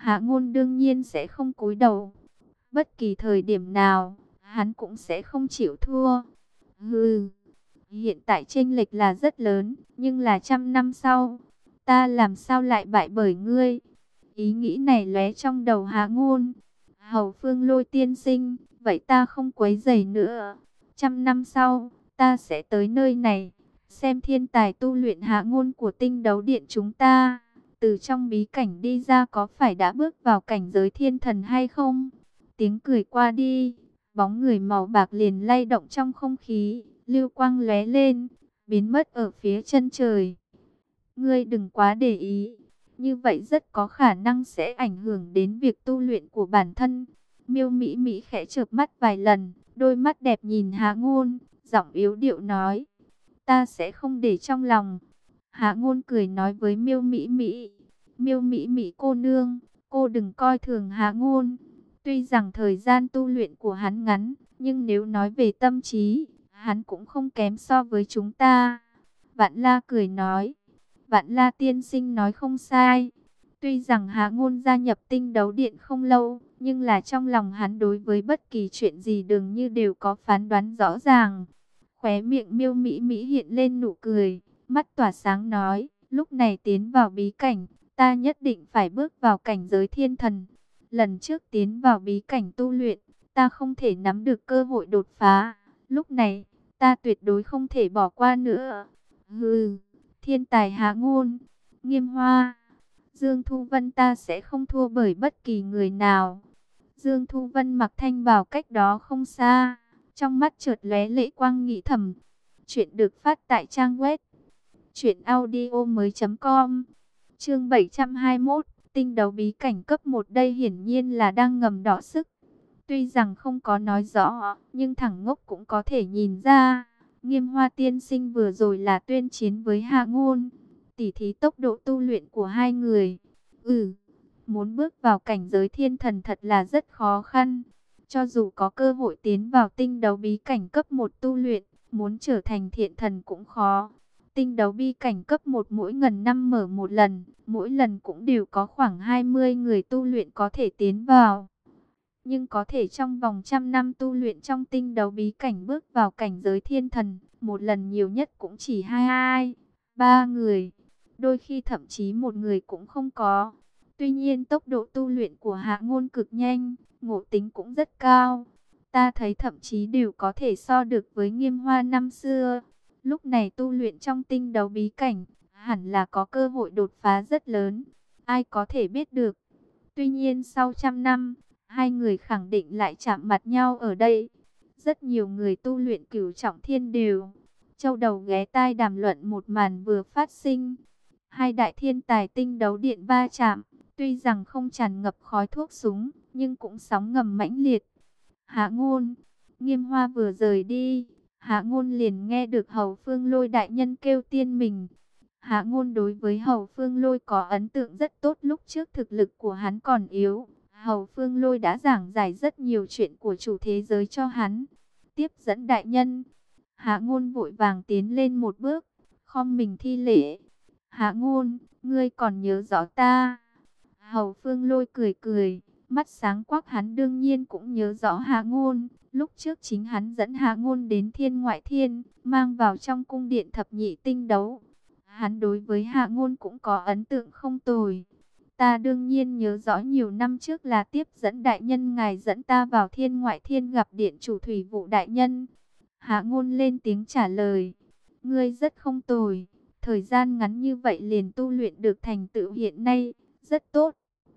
Hạ Ngôn đương nhiên sẽ không cúi đầu. Bất kỳ thời điểm nào, hắn cũng sẽ không chịu thua. Hừ, hiện tại chênh lệch là rất lớn, nhưng là 100 năm sau, ta làm sao lại bại bởi ngươi? Ý nghĩ này lóe trong đầu Hạ Ngôn. Hầu Phương Lôi tiên sinh, vậy ta không quấy rầy nữa. 100 năm sau, ta sẽ tới nơi này, xem thiên tài tu luyện Hạ Ngôn của Tinh Đấu Điện chúng ta từ trong bí cảnh đi ra có phải đã bước vào cảnh giới thiên thần hay không? Tiếng cười qua đi, bóng người màu bạc liền lay động trong không khí, lưu quang lóe lên, biến mất ở phía chân trời. Ngươi đừng quá để ý, như vậy rất có khả năng sẽ ảnh hưởng đến việc tu luyện của bản thân. Miêu Mỹ Mỹ khẽ chớp mắt vài lần, đôi mắt đẹp nhìn Hạ Ngôn, giọng yếu điệu nói: "Ta sẽ không để trong lòng." Hạ Ngôn cười nói với Miêu Mỹ Mỹ: "Miêu Mỹ Mỹ cô nương, cô đừng coi thường Hạ Ngôn. Tuy rằng thời gian tu luyện của hắn ngắn, nhưng nếu nói về tâm trí, hắn cũng không kém so với chúng ta." Vạn La cười nói: "Vạn La tiên sinh nói không sai. Tuy rằng Hạ Ngôn gia nhập Tinh Đấu Điện không lâu, nhưng là trong lòng hắn đối với bất kỳ chuyện gì dường như đều có phán đoán rõ ràng." Khóe miệng Miêu Mỹ Mỹ hiện lên nụ cười, mắt tỏa sáng nói: "Lúc này tiến vào bí cảnh, ta nhất định phải bước vào cảnh giới thiên thần. Lần trước tiến vào bí cảnh tu luyện, ta không thể nắm được cơ hội đột phá. Lúc này, ta tuyệt đối không thể bỏ qua nữa." Hừ, thiên tài Hạ Ngôn, Nghiêm Hoa, Dương Thu Vân ta sẽ không thua bởi bất kỳ người nào. Dương Thu Vân mặc thanh bào cách đó không xa, trong mắt chợt lóe lệ quang nghĩ thầm. Chuyện được phát tại trang web truyệnaudiomoi.com. Chương 721, Tinh Đấu bí cảnh cấp 1 đây hiển nhiên là đang ngầm đọ sức. Tuy rằng không có nói rõ, nhưng thằng ngốc cũng có thể nhìn ra. Nghiêm Hoa tiên sinh vừa rồi là tuyên chiến với Hạ Ngôn, tỉ thí tốc độ tu luyện của hai người. Muốn bước vào cảnh giới thiên thần thật là rất khó khăn. Cho dù có cơ hội tiến vào tinh đấu bí cảnh cấp 1 tu luyện, muốn trở thành thiện thần cũng khó. Tinh đấu bí cảnh cấp 1 mỗi ngàn năm mở một lần, mỗi lần cũng đều có khoảng 20 người tu luyện có thể tiến vào. Nhưng có thể trong vòng 100 năm tu luyện trong tinh đấu bí cảnh bước vào cảnh giới thiên thần, một lần nhiều nhất cũng chỉ 2, 3 người. Đôi khi thậm chí một người cũng không có. Tuy nhiên tốc độ tu luyện của Hạ Ngôn cực nhanh, ngộ tính cũng rất cao. Ta thấy thậm chí đều có thể so được với Nghiêm Hoa năm xưa. Lúc này tu luyện trong tinh đấu bí cảnh, hẳn là có cơ hội đột phá rất lớn. Ai có thể biết được. Tuy nhiên sau 100 năm, hai người khẳng định lại chạm mặt nhau ở đây. Rất nhiều người tu luyện cửu trọng thiên đều châu đầu ghé tai đàm luận một màn vừa phát sinh. Hai đại thiên tài tinh đấu điện va chạm, tuy rằng không tràn ngập khói thuốc súng, nhưng cũng sóng ngầm mãnh liệt. Hạ Ngôn, Nghiêm Hoa vừa rời đi, Hạ Ngôn liền nghe được Hầu Phương Lôi đại nhân kêu tiên mình. Hạ Ngôn đối với Hầu Phương Lôi có ấn tượng rất tốt, lúc trước thực lực của hắn còn yếu. Hầu Phương Lôi đã giảng giải rất nhiều chuyện của chủ thế giới cho hắn. Tiếp dẫn đại nhân, Hạ Ngôn vội vàng tiến lên một bước, khom mình thi lễ. Hạ Ngôn, ngươi còn nhớ rõ ta? Hầu Phương Lôi cười cười, mắt sáng quắc, hắn đương nhiên cũng nhớ rõ Hạ Ngôn. Lúc trước chính hắn dẫn Hạ Ngôn đến Thiên Ngoại Thiên, mang vào trong cung điện thập nhị tinh đấu. Hắn đối với Hạ Ngôn cũng có ấn tượng không tồi. Ta đương nhiên nhớ rõ, nhiều năm trước là tiếp dẫn đại nhân ngài dẫn ta vào Thiên Ngoại Thiên gặp điện chủ Thủy Vụ đại nhân. Hạ Ngôn lên tiếng trả lời. Ngươi rất không tồi, thời gian ngắn như vậy liền tu luyện được thành tựu hiện nay, rất tốt.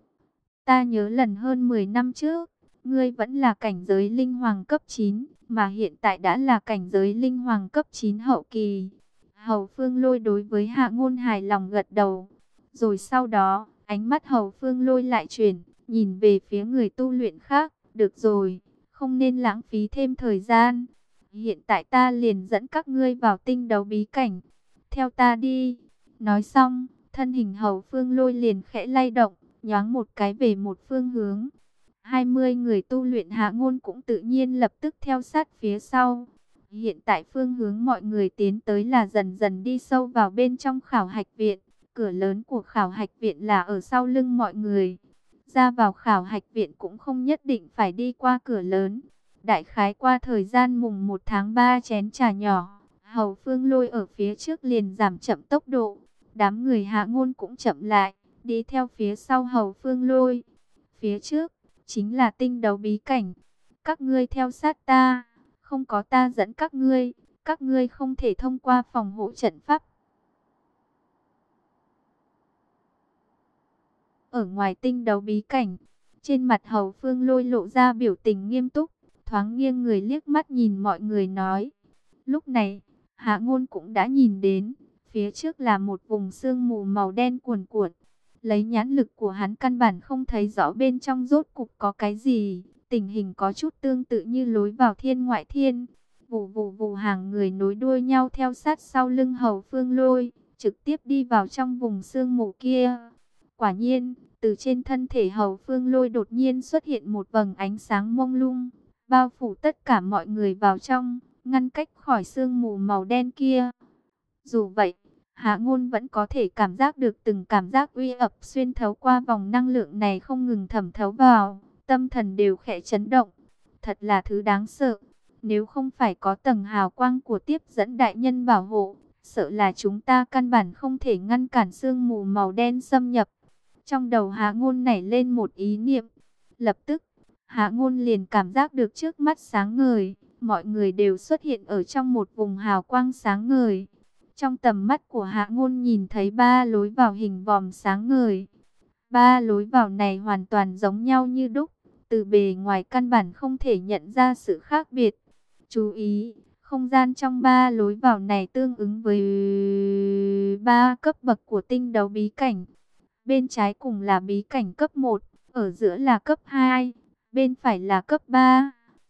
Ta nhớ lần hơn 10 năm trước, ngươi vẫn là cảnh giới linh hoàng cấp 9, mà hiện tại đã là cảnh giới linh hoàng cấp 9 hậu kỳ. Hầu Phương Lôi đối với Hạ Ngôn hài lòng gật đầu. Rồi sau đó, ánh mắt Hầu Phương Lôi lại chuyển, nhìn về phía người tu luyện khác. Được rồi, không nên lãng phí thêm thời gian. Hiện tại ta liền dẫn các ngươi vào tinh đấu bí cảnh. Theo ta đi. Nói xong, thân hình Hầu Phương Lôi liền khẽ lay động, nhoáng một cái về một phương hướng. 20 người tu luyện Hạ Ngôn cũng tự nhiên lập tức theo sát phía sau. Hiện tại phương hướng mọi người tiến tới là dần dần đi sâu vào bên trong khảo hạch viện. Cửa lớn của khảo hạch viện là ở sau lưng mọi người. ra vào khảo hạch viện cũng không nhất định phải đi qua cửa lớn. Đại khái qua thời gian mùng 1 tháng 3 chén trà nhỏ, Hầu Phương Lôi ở phía trước liền giảm chậm tốc độ. Đám người Hạ Ngôn cũng chậm lại, đi theo phía sau Hầu Phương Lôi. Phía trước chính là tinh đấu bí cảnh. Các ngươi theo sát ta, không có ta dẫn các ngươi không thể thông qua phòng hộ trận pháp. Ở ngoài tinh đấu bí cảnh, trên mặt Hầu Phương Lôi lộ ra biểu tình nghiêm túc, thoáng nghiêng người liếc mắt nhìn mọi người nói. Lúc này, Hạ Ngôn cũng đã nhìn đến, phía trước là một vùng sương mù màu đen cuồn cuộn. Lấy nhãn lực của hắn căn bản không thấy rõ bên trong rốt cục có cái gì, tình hình có chút tương tự như lối vào thiên ngoại thiên. Vù vù vù, hàng người nối đuôi nhau theo sát sau lưng Hầu Phương Lôi, trực tiếp đi vào trong vùng sương mù kia. Quả nhiên, từ trên thân thể Hầu Phương Lôi đột nhiên xuất hiện một vầng ánh sáng mông lung, bao phủ tất cả mọi người vào trong, ngăn cách khỏi sương mù màu đen kia. Dù vậy, Hạ Ngôn vẫn có thể cảm giác được từng cảm giác uy ập xuyên thấu qua vòng năng lượng này không ngừng thẩm thấu vào, tâm thần đều khẽ chấn động. Thật là thứ đáng sợ, nếu không phải có tầng hào quang của tiếp dẫn đại nhân bảo hộ, sợ là chúng ta căn bản không thể ngăn cản sương mù màu đen xâm nhập. Trong đầu Hạ Ngôn nảy lên một ý niệm, lập tức Hạ Ngôn liền cảm giác được trước mắt sáng ngời, mọi người đều xuất hiện ở trong một vùng hào quang sáng ngời. Trong tầm mắt của Hạ Ngôn nhìn thấy 3 lối vào hình vòm sáng ngời. 3 lối vào này hoàn toàn giống nhau như đúc, từ bề ngoài căn bản không thể nhận ra sự khác biệt. Chú ý, không gian trong 3 lối vào này tương ứng với 3 cấp bậc của tinh đấu bí cảnh. Bên trái cùng là bí cảnh cấp 1, ở giữa là cấp 2, bên phải là cấp 3.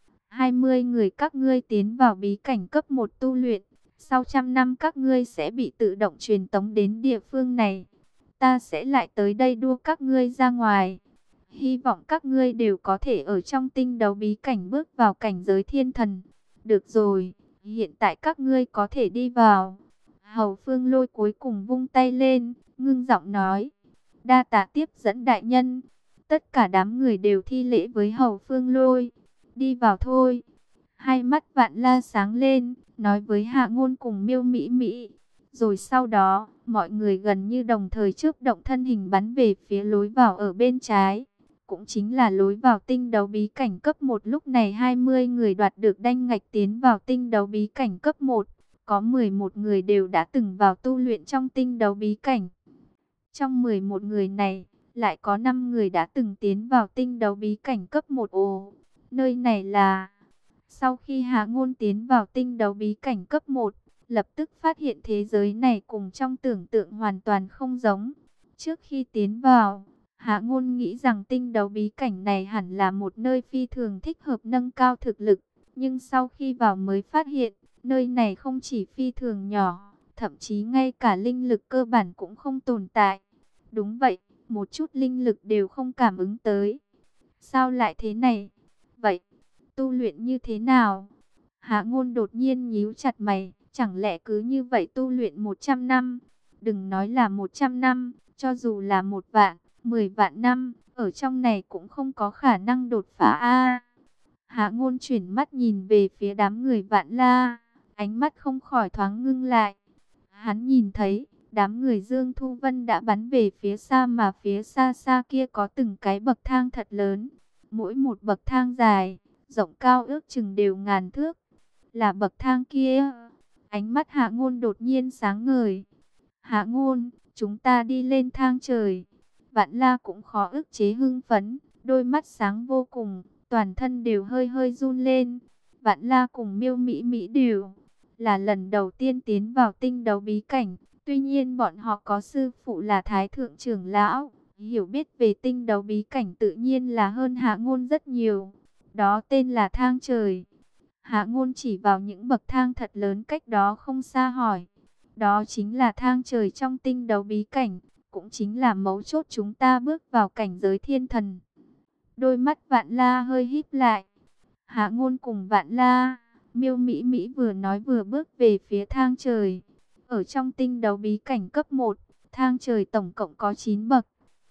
20 người các ngươi tiến vào bí cảnh cấp 1 tu luyện. Sau 100 năm các ngươi sẽ bị tự động truyền tống đến địa phương này. Ta sẽ lại tới đây đua các ngươi ra ngoài. Hy vọng các ngươi đều có thể ở trong tinh đấu bí cảnh bước vào cảnh giới thiên thần. Được rồi, hiện tại các ngươi có thể đi vào. Hầu Phương Lôi cuối cùng vung tay lên, ngưng giọng nói. Đa tạ tiếp dẫn đại nhân. Tất cả đám người đều thi lễ với Hầu Phương Lôi. Đi vào thôi. Hai mắt Vạn La sáng lên, nói với Hạ Ngôn cùng Miêu Mỹ Mỹ. Rồi sau đó, mọi người gần như đồng thời chớp động thân hình bắn về phía lối vào ở bên trái. Cũng chính là lối vào tinh đấu bí cảnh cấp 1. Lúc này 20 người đoạt được đanh ngạch tiến vào tinh đấu bí cảnh cấp 1. Có 11 người đều đã từng vào tu luyện trong tinh đấu bí cảnh. Trong 11 người này, lại có 5 người đã từng tiến vào tinh đấu bí cảnh cấp 1. Ồ, nơi này là... Sau khi Hạ Ngôn tiến vào tinh đấu bí cảnh cấp 1, lập tức phát hiện thế giới này cùng trong tưởng tượng hoàn toàn không giống. Trước khi tiến vào, Hạ Ngôn nghĩ rằng tinh đấu bí cảnh này hẳn là một nơi phi thường thích hợp nâng cao thực lực. Nhưng sau khi vào mới phát hiện, nơi này không chỉ phi thường nhỏ, thậm chí ngay cả linh lực cơ bản cũng không tồn tại. Đúng vậy, một chút linh lực đều không cảm ứng tới. Sao lại thế này? Vậy, tu luyện như thế nào? Hạ Ngôn đột nhiên nhíu chặt mày, chẳng lẽ cứ như vậy tu luyện 100 năm? Đừng nói là 100 năm, cho dù là 1 vạn, 10 vạn năm, ở trong này cũng không có khả năng đột phá a. Hạ Ngôn chuyển mắt nhìn về phía đám người Vạn La, ánh mắt không khỏi thoáng ngưng lại. Hắn nhìn thấy, đám người Dương Thu Vân đã bắn về phía xa, mà phía xa xa kia có từng cái bậc thang thật lớn, mỗi một bậc thang dài, rộng cao ước chừng đều ngàn thước. Là bậc thang kia. Ánh mắt Hạ Ngôn đột nhiên sáng ngời. Hạ Ngôn, chúng ta đi lên thang trời. Vạn La cũng khó ức chế hưng phấn, đôi mắt sáng vô cùng, toàn thân đều hơi hơi run lên. Vạn La cùng Miêu Mỹ Mỹ đều là lần đầu tiên tiến vào tinh đấu bí cảnh. Tuy nhiên bọn họ có sư phụ là Thái Thượng trưởng lão, hiểu biết về tinh đấu bí cảnh tự nhiên là hơn Hạ Ngôn rất nhiều. Đó tên là thang trời. Hạ Ngôn chỉ vào những bậc thang thật lớn cách đó không xa hỏi. Đó chính là thang trời trong tinh đấu bí cảnh, cũng chính là mấu chốt chúng ta bước vào cảnh giới thiên thần. Đôi mắt Vạn La hơi híp lại. Hạ Ngôn cùng Vạn La, Miêu Mỹ Mỹ vừa nói vừa bước về phía thang trời. Ở trong tinh đấu bí cảnh cấp 1, thang trời tổng cộng có 9 bậc.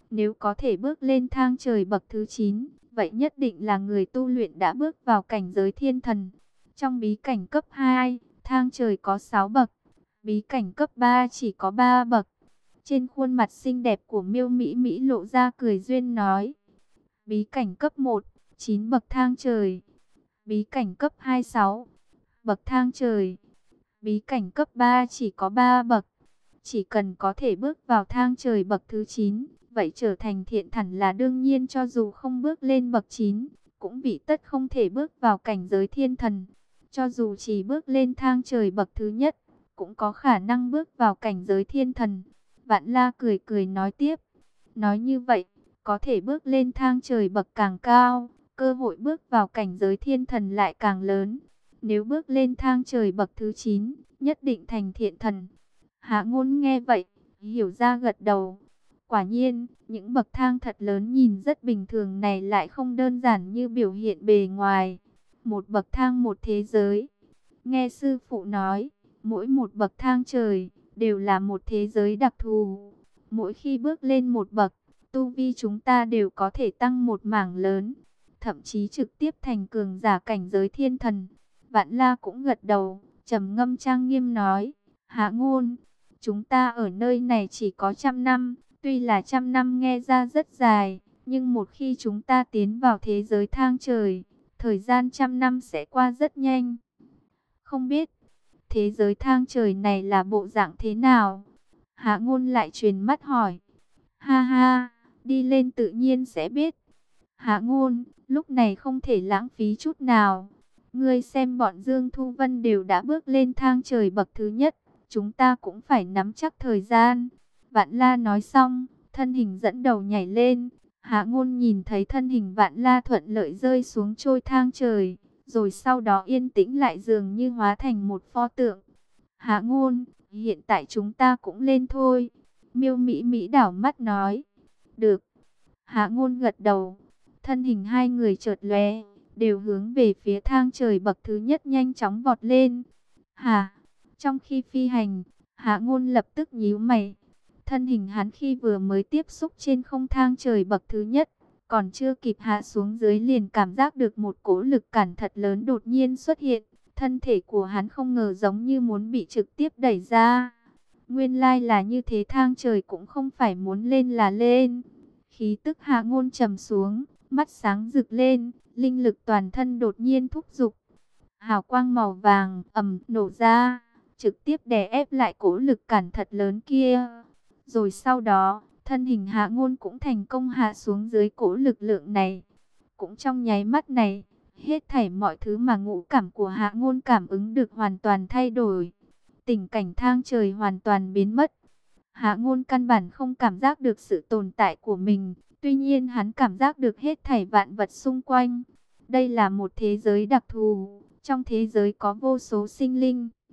Nếu có thể bước lên thang trời bậc thứ 9, vậy nhất định là người tu luyện đã bước vào cảnh giới thiên thần. Trong bí cảnh cấp 2, thang trời có 6 bậc, bí cảnh cấp 3 chỉ có 3 bậc. Trên khuôn mặt xinh đẹp của Miêu Mỹ Mỹ lộ ra cười duyên nói: bí cảnh cấp 1, 9 bậc thang trời. Bí cảnh cấp 2, 6 bậc thang trời. Bí cảnh cấp 3 chỉ có 3 bậc. Chỉ cần có thể bước vào thang trời bậc thứ 9, vậy trở thành thiện thần là đương nhiên, cho dù không bước lên bậc 9, cũng bị tất không thể bước vào cảnh giới thiên thần. Cho dù chỉ bước lên thang trời bậc thứ nhất, cũng có khả năng bước vào cảnh giới thiên thần. Vạn La cười cười nói tiếp: nói như vậy, có thể bước lên thang trời bậc càng cao, cơ hội bước vào cảnh giới thiên thần lại càng lớn. Nếu bước lên thang trời bậc thứ 9, nhất định thành thiện thần. Hạ Ngôn nghe vậy, hiểu ra gật đầu. Quả nhiên, những bậc thang thật lớn nhìn rất bình thường này lại không đơn giản như biểu hiện bề ngoài. Một bậc thang một thế giới. Nghe sư phụ nói, mỗi một bậc thang trời đều là một thế giới đặc thù. Mỗi khi bước lên một bậc, tu vi chúng ta đều có thể tăng một mảng lớn, thậm chí trực tiếp thành cường giả cảnh giới thiên thần. Vạn La cũng gật đầu, trầm ngâm trang nghiêm nói: Hạ Ngôn, chúng ta ở nơi này chỉ có 100 năm, tuy là 100 năm nghe ra rất dài, nhưng một khi chúng ta tiến vào thế giới thang trời, thời gian 100 năm sẽ qua rất nhanh. Không biết thế giới thang trời này là bộ dạng thế nào? Hạ Ngôn lại truyền mắt hỏi. Ha ha, đi lên tự nhiên sẽ biết. Hạ Ngôn, lúc này không thể lãng phí chút nào. Ngươi xem bọn Dương Thu Vân đều đã bước lên thang trời bậc thứ nhất, chúng ta cũng phải nắm chắc thời gian. Vạn La nói xong, thân hình dẫn đầu nhảy lên. Hạ Ngôn nhìn thấy thân hình Vạn La thuận lợi rơi xuống trôi thang trời, rồi sau đó yên tĩnh lại, dường như hóa thành một pho tượng. Hạ Ngôn, hiện tại chúng ta cũng lên thôi. Miêu Mỹ Mỹ đảo mắt nói. Được. Hạ Ngôn gật đầu. Thân hình hai người chợt lóe, đều hướng về phía thang trời bậc thứ nhất nhanh chóng vọt lên. Hà, trong khi phi hành, Hạ Ngôn lập tức nhíu mày. Thân hình hắn khi vừa mới tiếp xúc trên không thang trời bậc thứ nhất, còn chưa kịp hạ xuống dưới liền cảm giác được một cỗ lực cản thật lớn đột nhiên xuất hiện. Thân thể của hắn không ngờ giống như muốn bị trực tiếp đẩy ra. Nguyên lai là như thế, thang trời cũng không phải muốn lên là lên. Khí tức Hạ Ngôn trầm xuống, mắt sáng rực lên, linh lực toàn thân đột nhiên thúc giục. Hào quang màu vàng ầm nổ ra, trực tiếp đè ép lại cỗ lực cản thật lớn kia. Rồi sau đó, thân hình Hạ Ngôn cũng thành công hạ xuống dưới cỗ lực lượng này. Cũng trong nháy mắt này, hết thảy mọi thứ mà ngũ cảm của Hạ Ngôn cảm ứng được hoàn toàn thay đổi. Tình cảnh thang trời hoàn toàn biến mất. Hạ Ngôn căn bản không cảm giác được sự tồn tại của mình, tuy nhiên hắn cảm giác được hết thảy vạn vật xung quanh. Đây là một thế giới đặc thù, trong thế giới có vô số sinh linh.